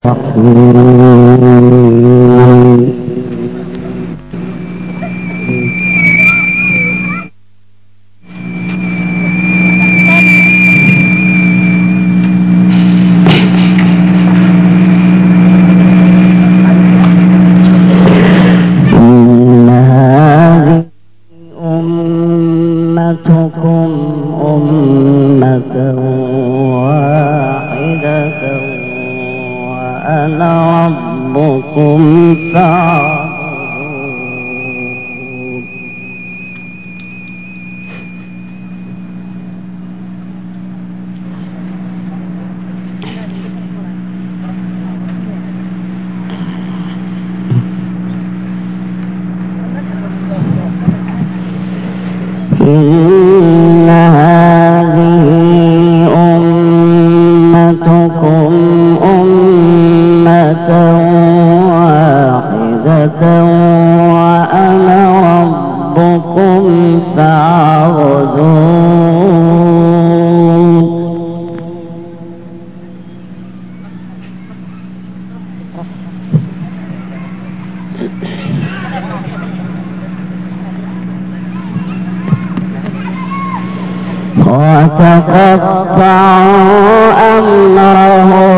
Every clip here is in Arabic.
وتقطعوا أمرهم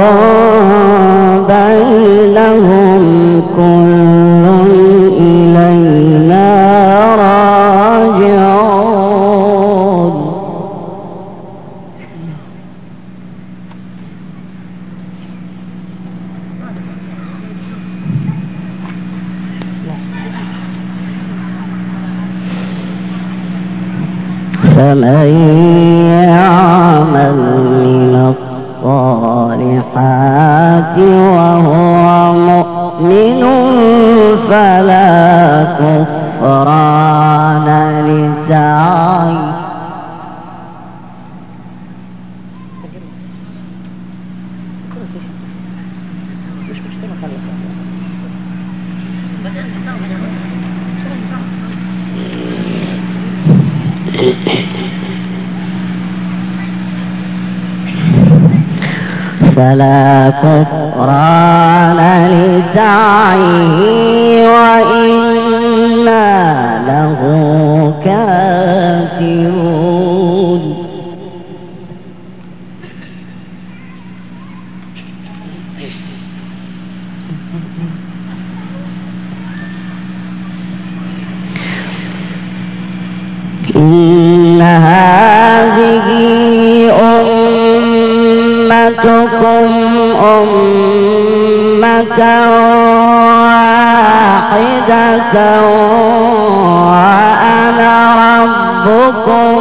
بينهم كل إلينا راجعون فمن يعمل من الصالحات وهو مؤمن فلا كفران لسعيه فلا كفران لسعيه وإنا له كاتبون إن هذه أمتكم أمة واحدة وأنا ربكم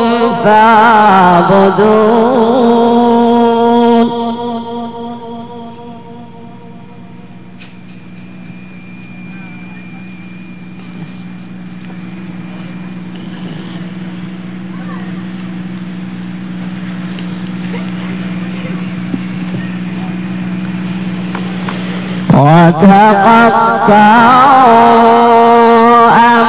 فاعبدون وتقطعوا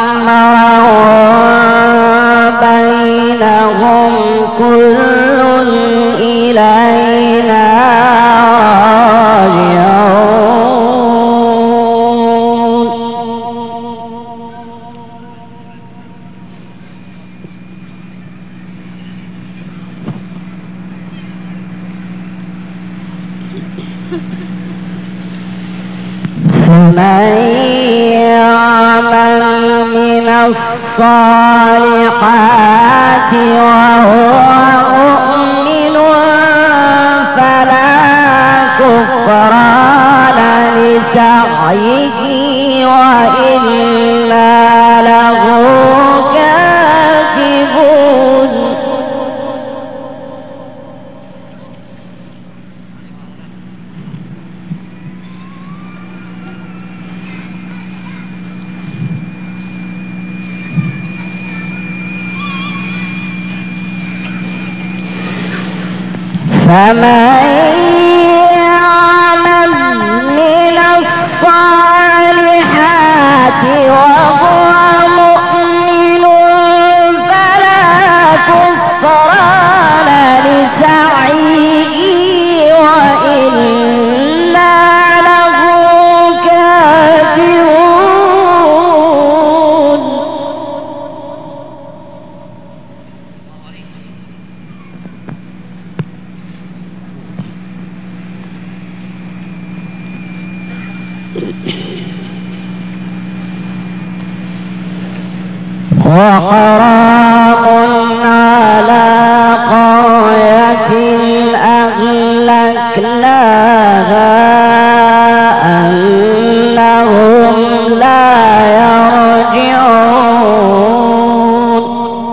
أمرهم بينهم كل إلينا راجعون فمن يعمل من الصالحات وهو مؤمن فلا كفران لسعيه وإنا له كاتبون فمن يعمل من الصالحات وهو مؤمن فلا كفران لسعيه وإنا له وحرام على قرية أهلكناها أنهم لا يرجعون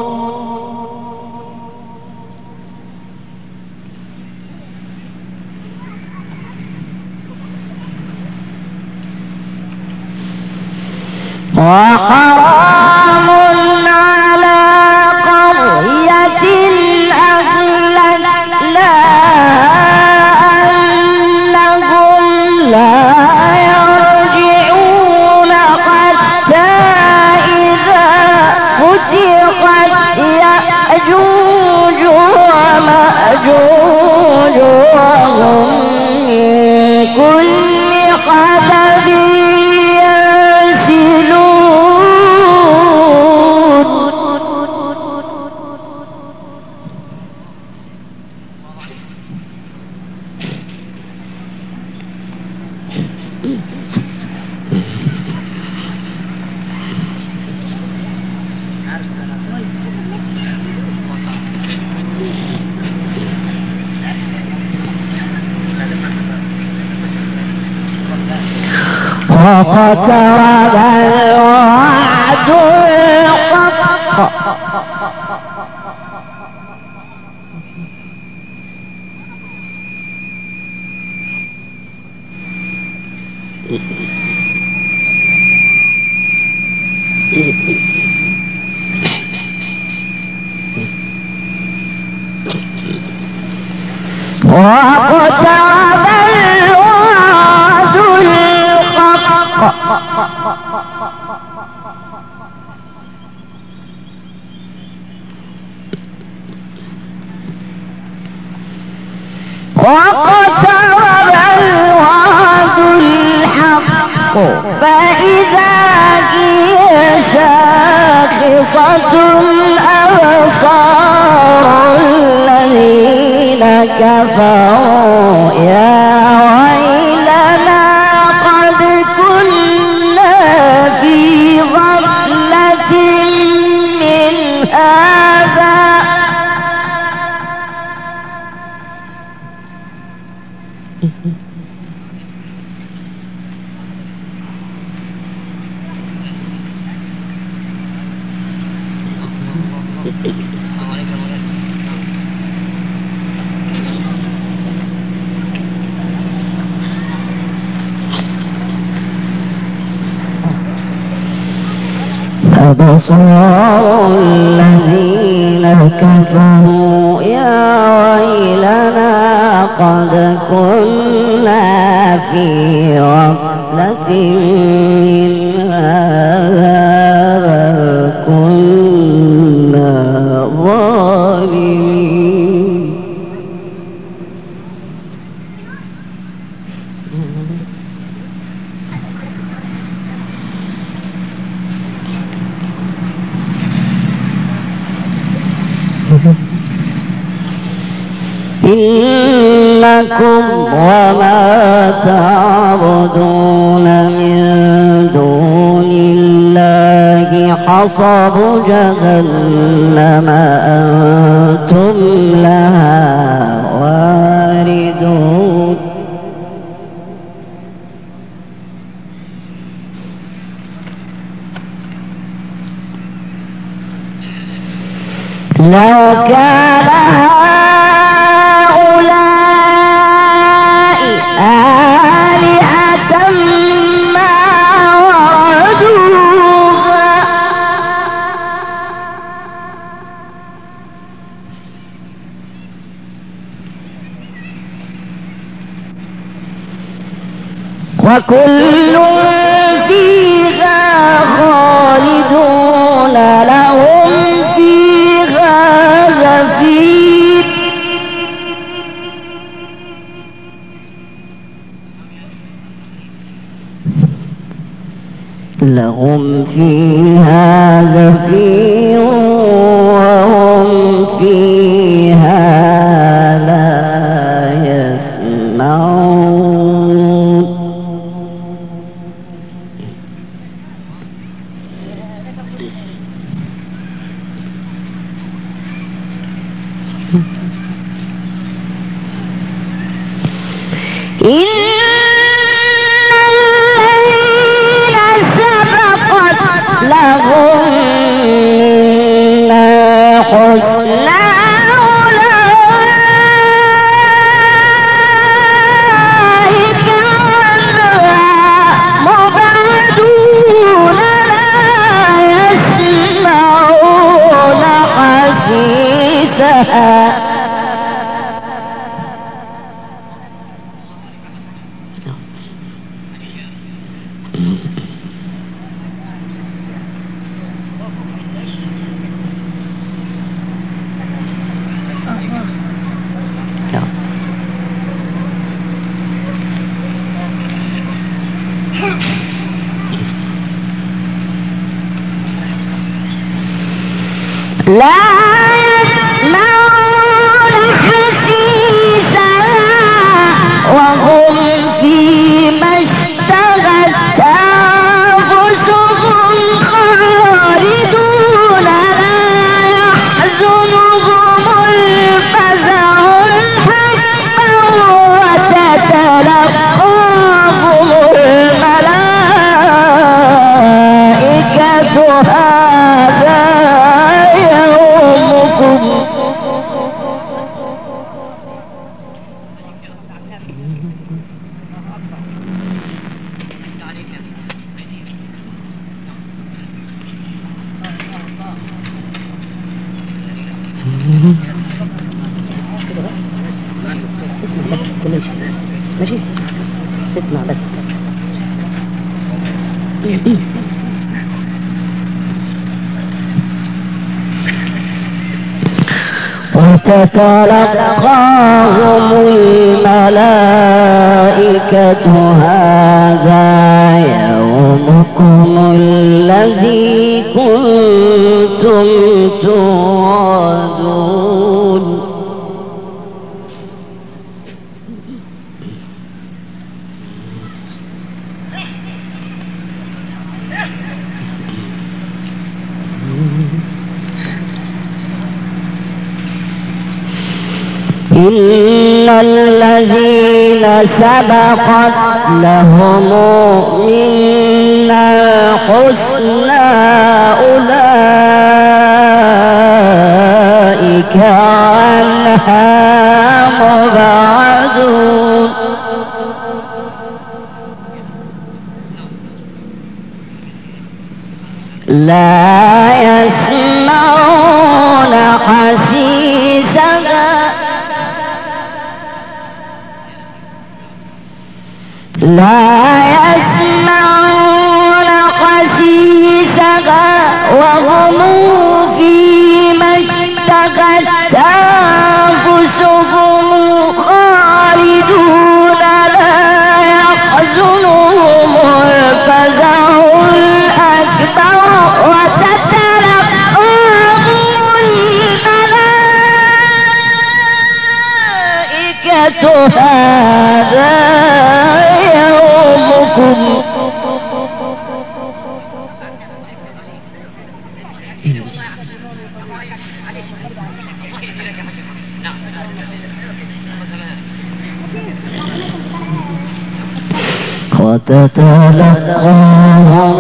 وحرام على قرية أهلكناها أنهم لا يرجعون حتى إذا فتحت يأجوج ومأجوج وهم من كل حدب واقترب الوعد الحق واقترب الوعد الحق واقترب الوعد الحق فإذا هي شاخصة أبصار الذين كفروا يا ويلنا قد كنا في غفلة من هذا أبصار الذين كفروا يا ويلنا قد كنا في غفلة من هذا كنا ظالمين إنكم وما تعبدون من دون الله حصب جهنم أنتم لها واردون لو كان هؤلاء آلهة ما وردوها وكل فيها خالدون لهم فيها زفير لهم فيها زفير وهم فيها لا يسمعون لا يسمعون حسيسها وهم فيما اشتهت أنفسهم خالدون لا يحزنهم الفزع الأكبر وتتلقاهم الملائكة هذا يومكم ماشي اسمع بس وتتلقاهم الملائكة هذا يومكم الذي كنتم توعدون إن الذين سبقت لهم منا الحسنى أولئك عنها مبعدون لا يسمعون حسيسها لا يسمعون حسيسها وهم فيما اشتهت أنفسهم خالدون لا يحزنهم الفزع الأكبر وتتلقاهم الملائكة هذا يومكم وتتلقاهم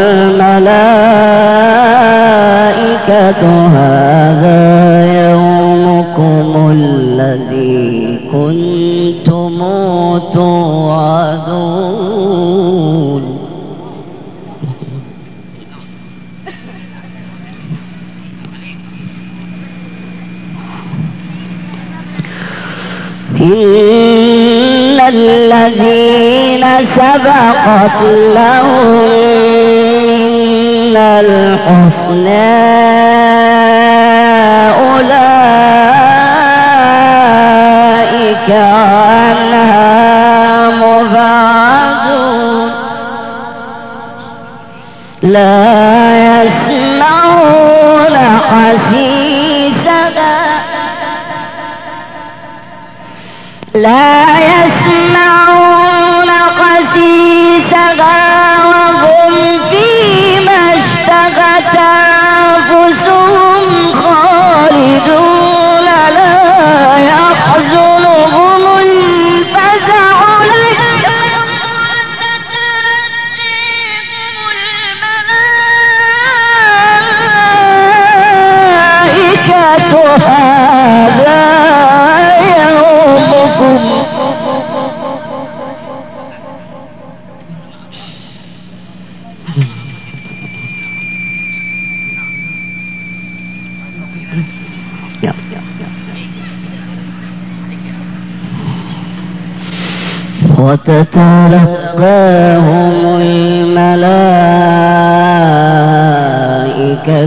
الملائكة هذا يومكم الذي كنتم توعدون إن الذين سبقت لهم من الحسنى أولئك عنها مبعدون لا يسمعون حسيسها لا يسمعون حسيسها وهم فيما اشتهت أنفسهم خالدون لا يحزنهم الفزع الأكبر الملائكة هذا يومكم وتتلقاهم الملائكة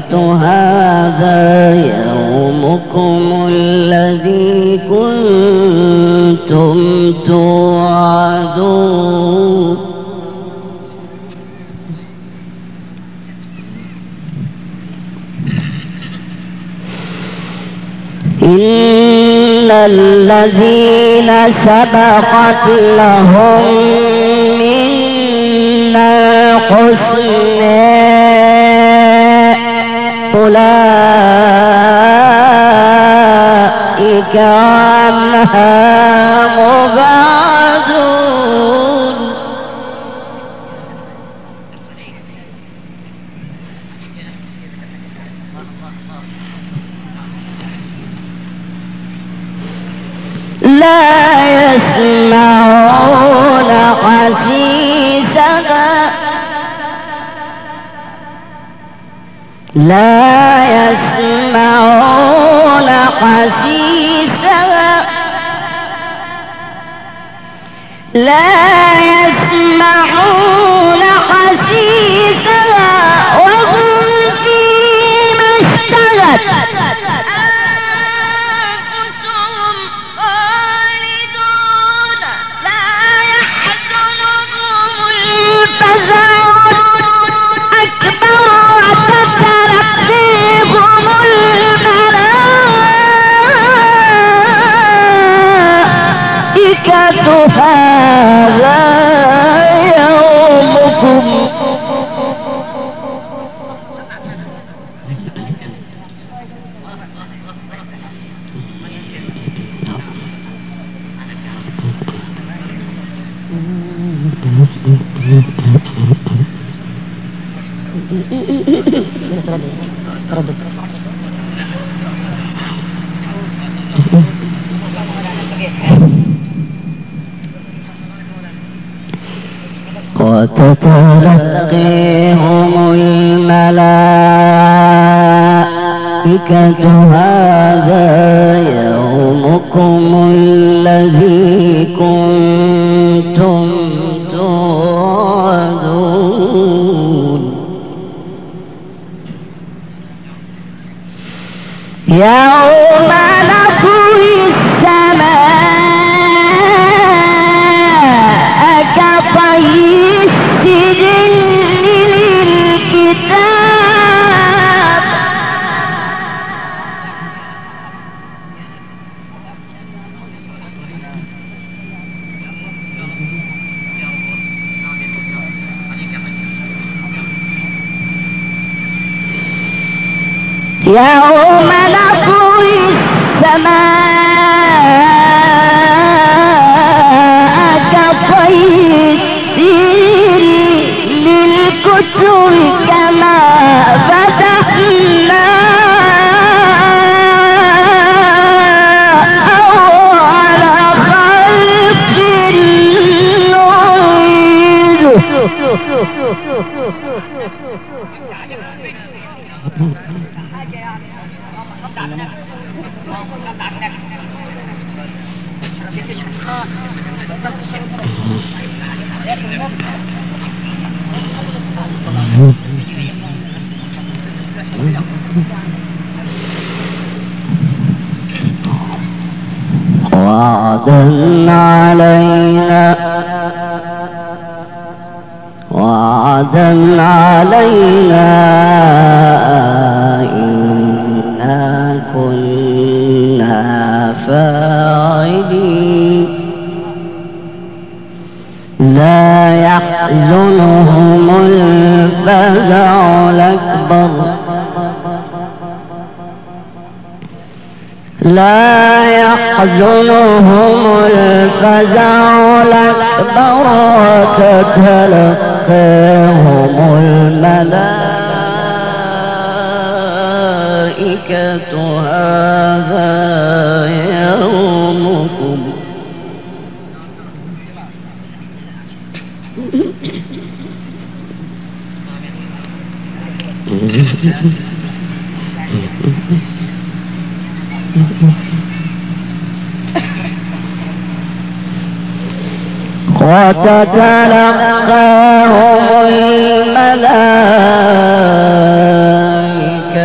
هذا يومكم الذي كنتم توعدون إن الذين سبقت لهم منا الحسنى أولئك عنها مبعدون لا يسمعون حسيسها لا يسمعون حسيسها لا يسمعون حسيسها وهم فيما اشتهت أنفسهم خالدون لا يحزنهم الفزع الأكبر وتتلقيهم الملائكة هذا يومكم وتتلقيهم الملائكة هذا يومكم الذي كنتم توعدون يوم نطوي السماء كطي السجل للكتاب يوم نطوي السماء كطي السجل للكتب كما فتحنا أول خلق وعدا علينا إنا كنا فاعلين لا يحزنهم الفزع الأكبر لا يحزنهم الفزع الأكبر وتتلقاهم الملائكة هذا يومكم وتتلقاهم الملائكة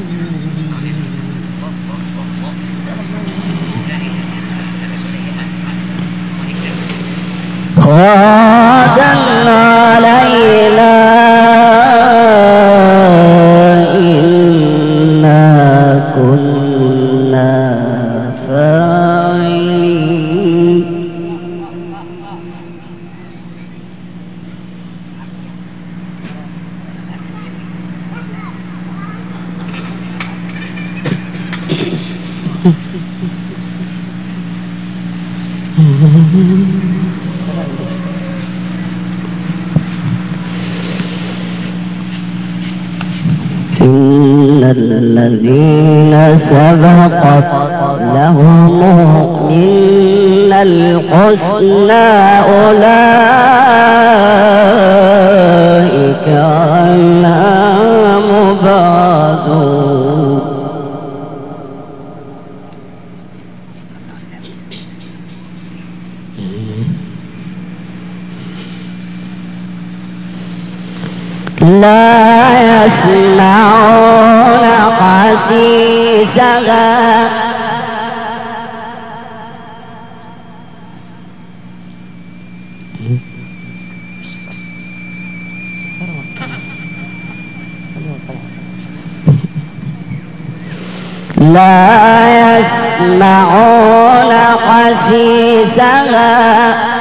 غدا علينا إنا كنا فاعلين إن الذين سبقت لهم من الحسنى أولئك عنها مبعدون لا يسمعون حسيسها لا يسمعون حسيسها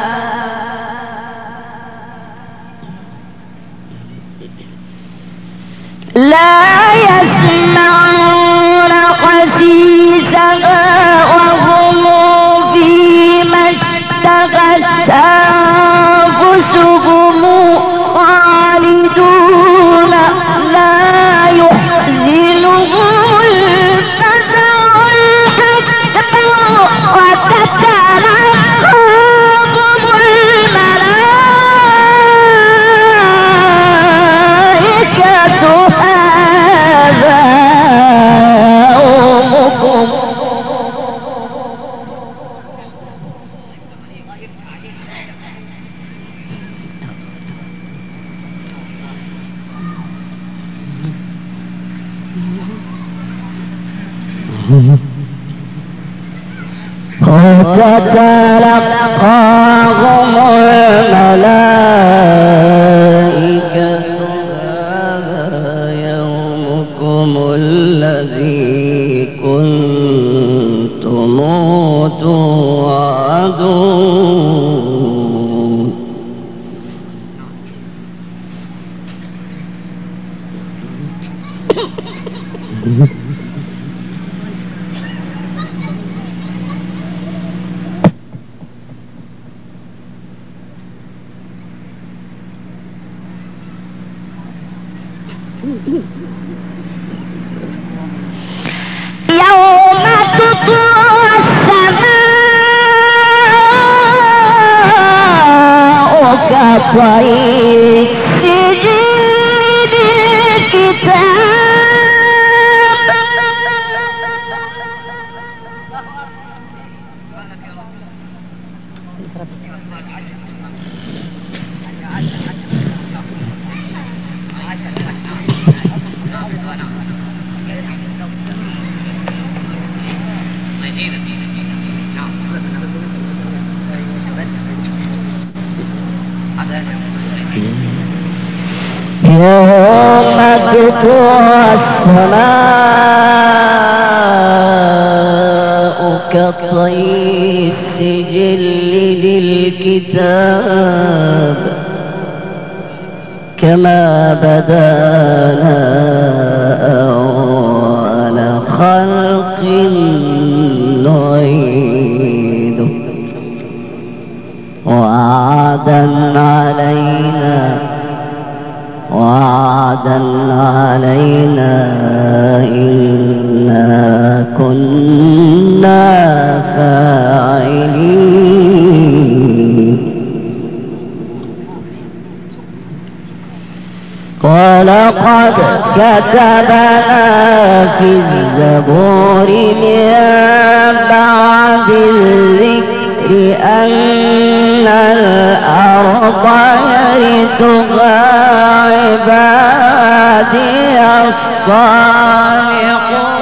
لا يسمعون حسيسها وهم فيما اشتهت أنفسهم خالدون لا يحزنهم الفزع الأكبر وتتلقاهم الملائكة هذا يومكم وتتلقاهم الملائكة هذا يومكم الذي كنتم توعدون يوم تطوى السماء كطي السجل للكتاب يوم تطوى السماء كطي السجل للكتاب كما بدانا أول خلق نعيده وعدا علينا إنا كنا فاعلين ولقد كتبنا في الزبور من بعد الذكر أن الأرض يرثها عبادي عبادي الصالحون.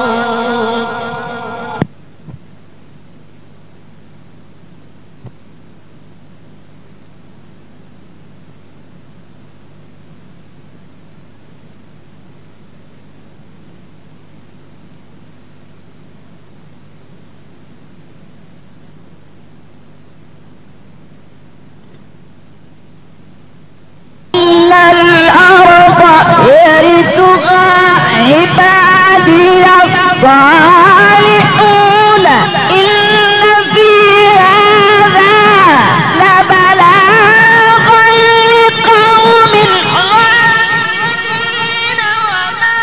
الأرض يرثها عبادي الصالحون إن في هذا لبلاغا لقوم عابدين وما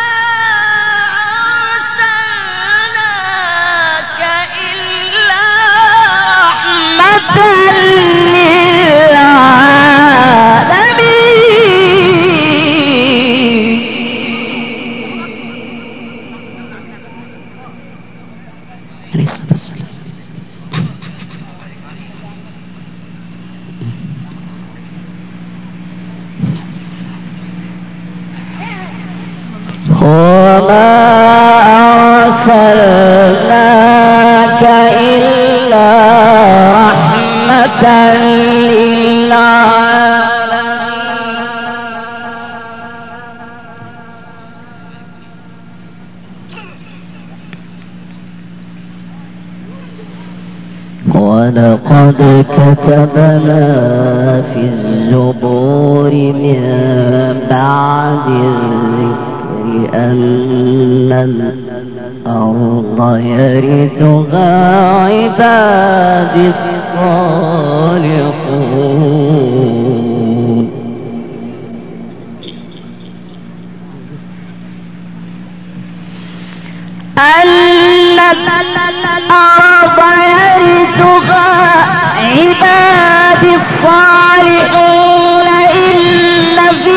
أرسلناك إلا رحمة وما أرسلناك إلا رحمة للعالمين. ولقد كتبنا في الزبور من بعد الذكر أن الأرض يرثها عبادي الصالحون أن الأرض يرثها عبادي الصالحون إن في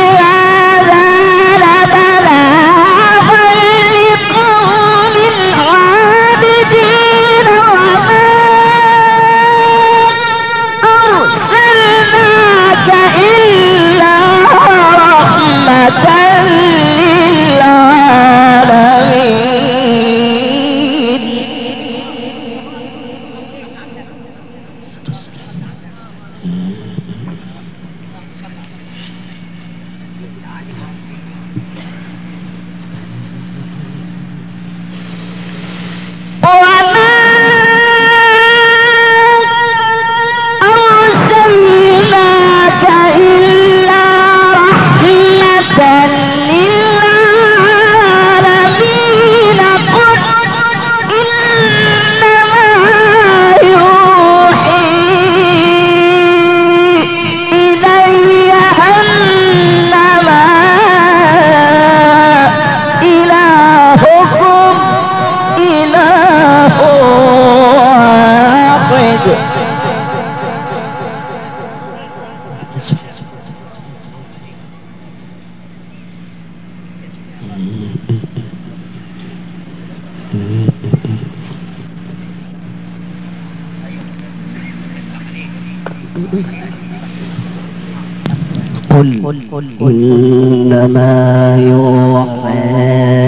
قل إنما يوحى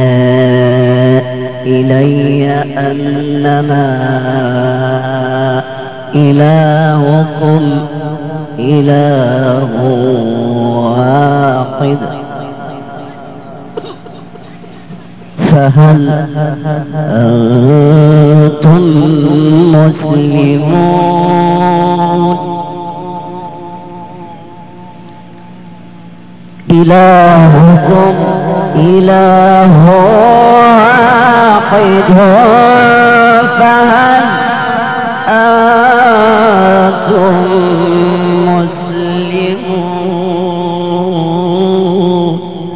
إلي أنما إلهكم إله واحد فهل أنتم مسلمون إلهكم إله واحد فهل أنتم مسلمون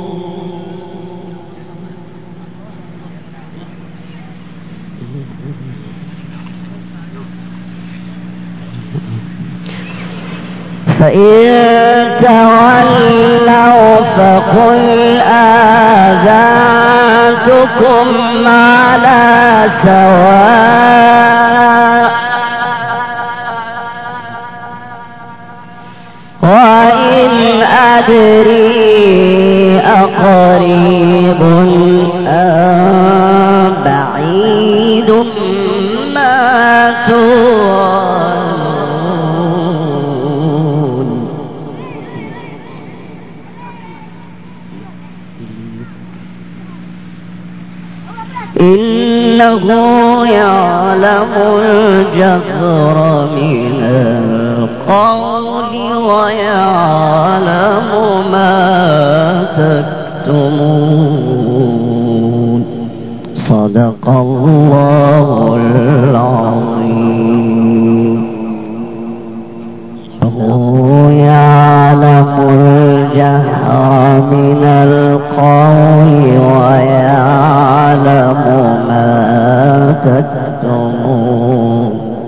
فإن تولوا فقل آذنتكم على سواء وإن أدري يعلم الجهر من القول ويعلم ما تكتمون. صدق الله العظيم. هو يعلم الجهر من القول ويعلم ما تكتمون.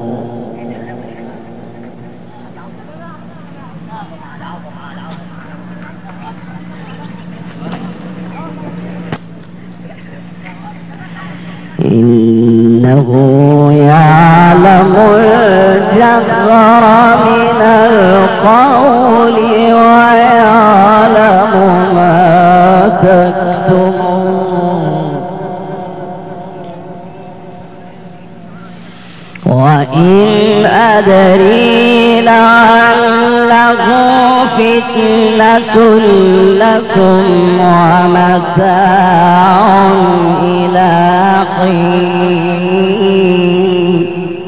إنه يعلم الجهر من القول ويعلم ما تكتمون. وإن أدري لعله فتنة لكم ومتاع إلى حين.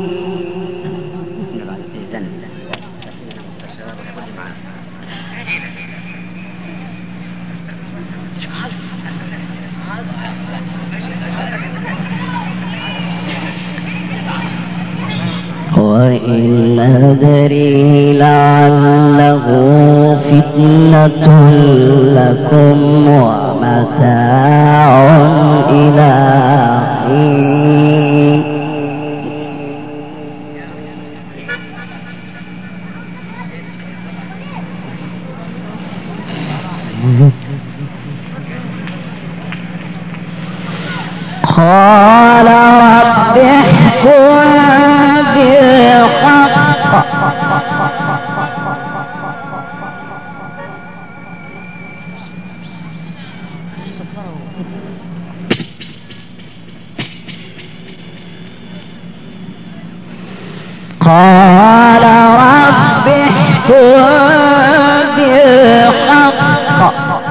وإن أدري لعله فتنة لكم ومتاع إلى حين. قال رب احكم بالحق قال رب احكم بالحق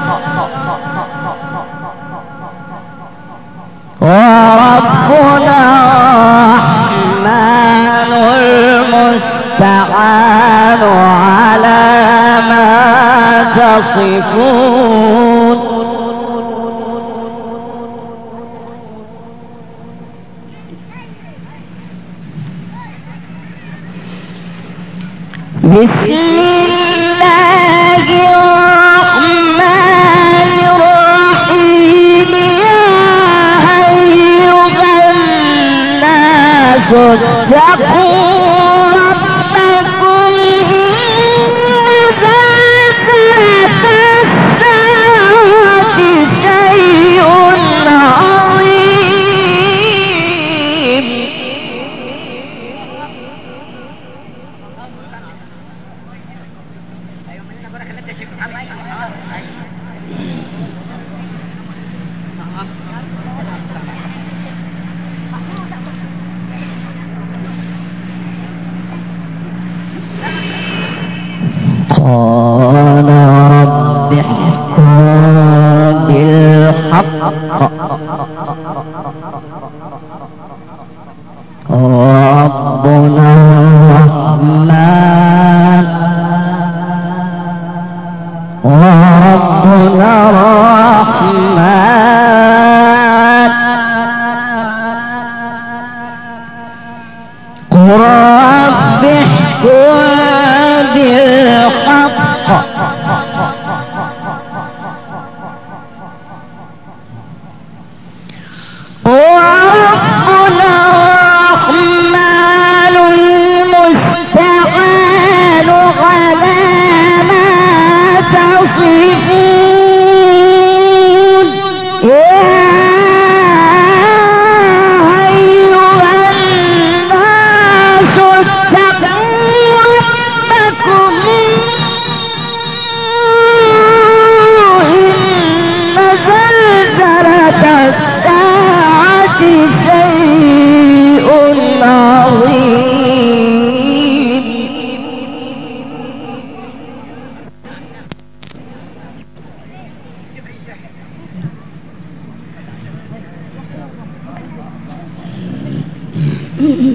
وربنا الرحمن المستعان على ما تصفون. بسم الله الرحمن الرحيم. يا أيها الناس اتقوا ربكم إن زلزلة الساعة شيء عظيم.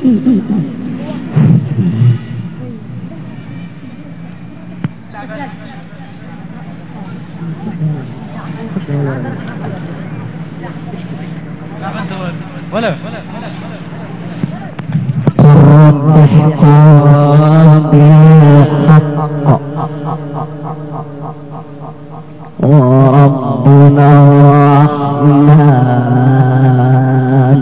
ولا رب احكم بالحق وربنا الرحمن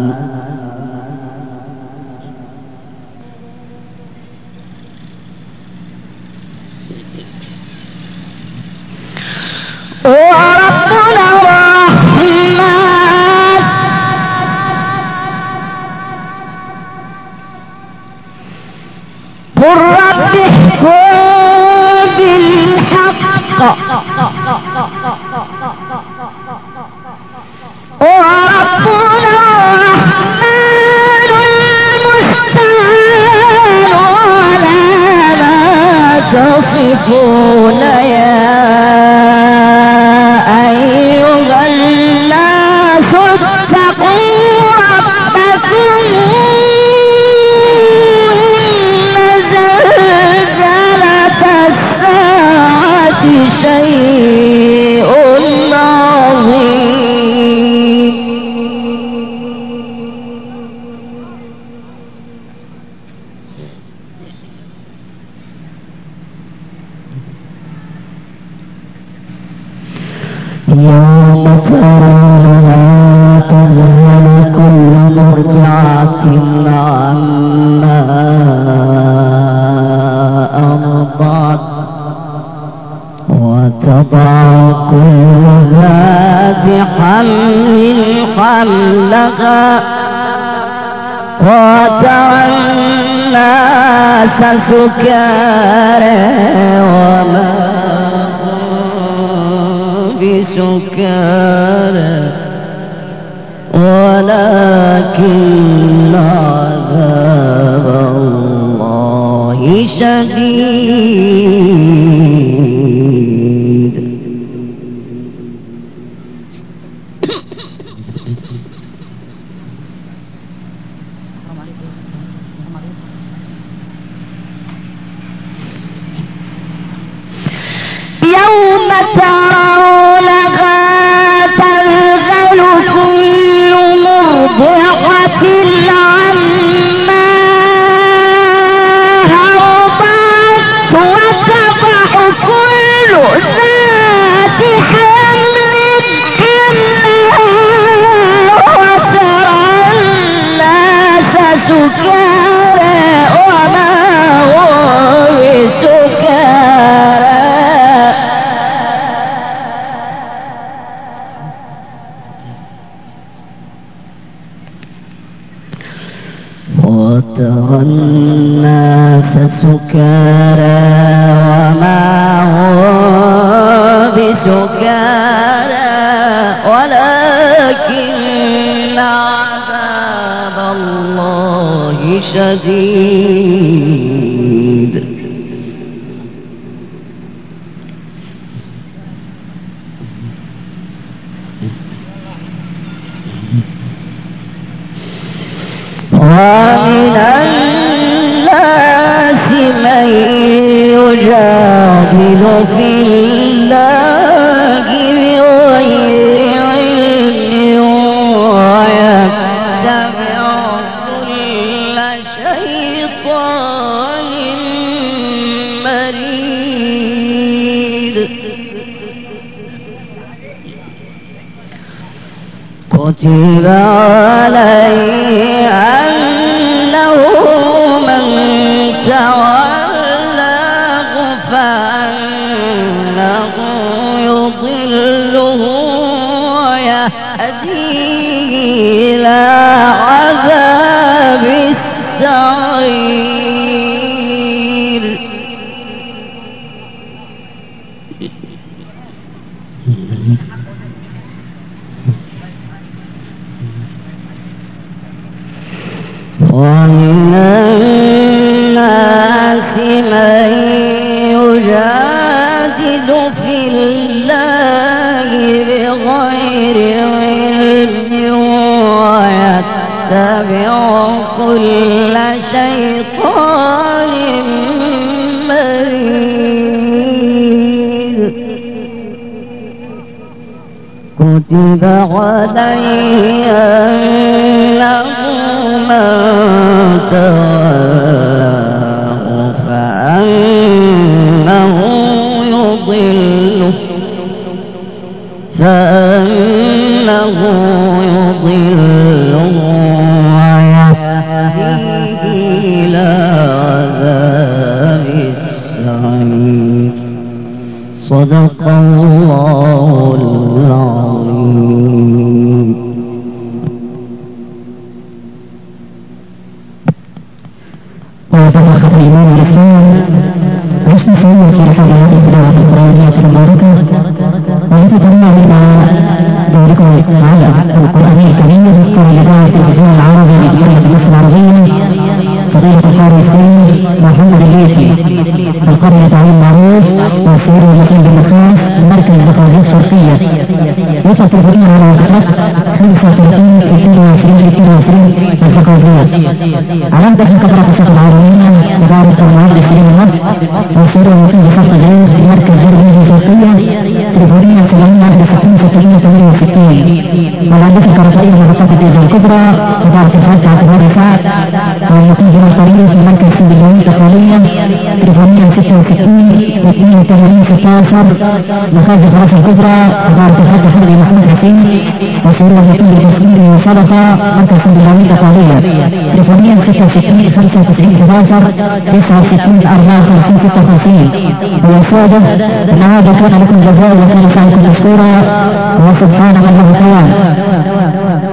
وربنا الرحمن قل رب احكم بالحق وربنا الرحمن المستعان على ما تصفون يا أيها الناس اتقوا ربكم إن زلزلة الساعة شيء عظيم يوم ترونها تذهل كل مرضعة عما أرضعت وتضع كل ذات حمل حملها وترى الناس سكارى وما بسكارى ولكن عذاب الله شديد يوم ترونها تذهل كل مرضعة عما أرضعت وتضع كل ذات حمل حملها وترى الناس سكارى وما هم بسكارى وترى الناس سكارى وما هم بسكارى ولكن عذاب الله شديد ومن الناس من يجادل في الله بغير علم ويتبع كل شيطان مريد كتب عليه أنه من تولاه فأنه يضله ويهديه إلى عذاب السعير ومن الناس من يجادل في الله بغير علم ويتبع كل كتب عليه أنه من تولاه فأنه يضله ويهديه إلى عذاب السعير. صدق الله العظيم. وفتح الإيمان والإسلام حسن سنة في هذه القراءة القرآنية المباركة ونتكلم بما ذلك على القرآن الكريم كما لدى التلفزيون العربي لجمهورية مصر العربية فضيلة القارئ السيد محمد الليثي القرية تعليم معروف والسير المقيم بالمكان مركز الرقابات الشرقية يطلق تلفزيون على وقت 35 22 الثقافية علامة كثرة الصوت العربية مبارك المعد السليم النفط والسير المقيم بخط العين مركز الرقابات الشرقية تلفزيون 68 والعدة الكرفائية محطة الإذن الكبرى مبارك الفتح اعتبار رفاعة والمقيم بمطرية في مركز سندلوية تخالية تلفزيون 66 82 16 مخازن فرس الكبرى مبارك الفتح حمدي محمود حسين وسير المقيم بالتصوير وصدقة مركز سندلوية تخالية تلفزيون 66 95 11 69 54 56 والإفادة أن هذا كان لكم جزاء وكان سعيكم مشكورا وسبحانك الله تعالى.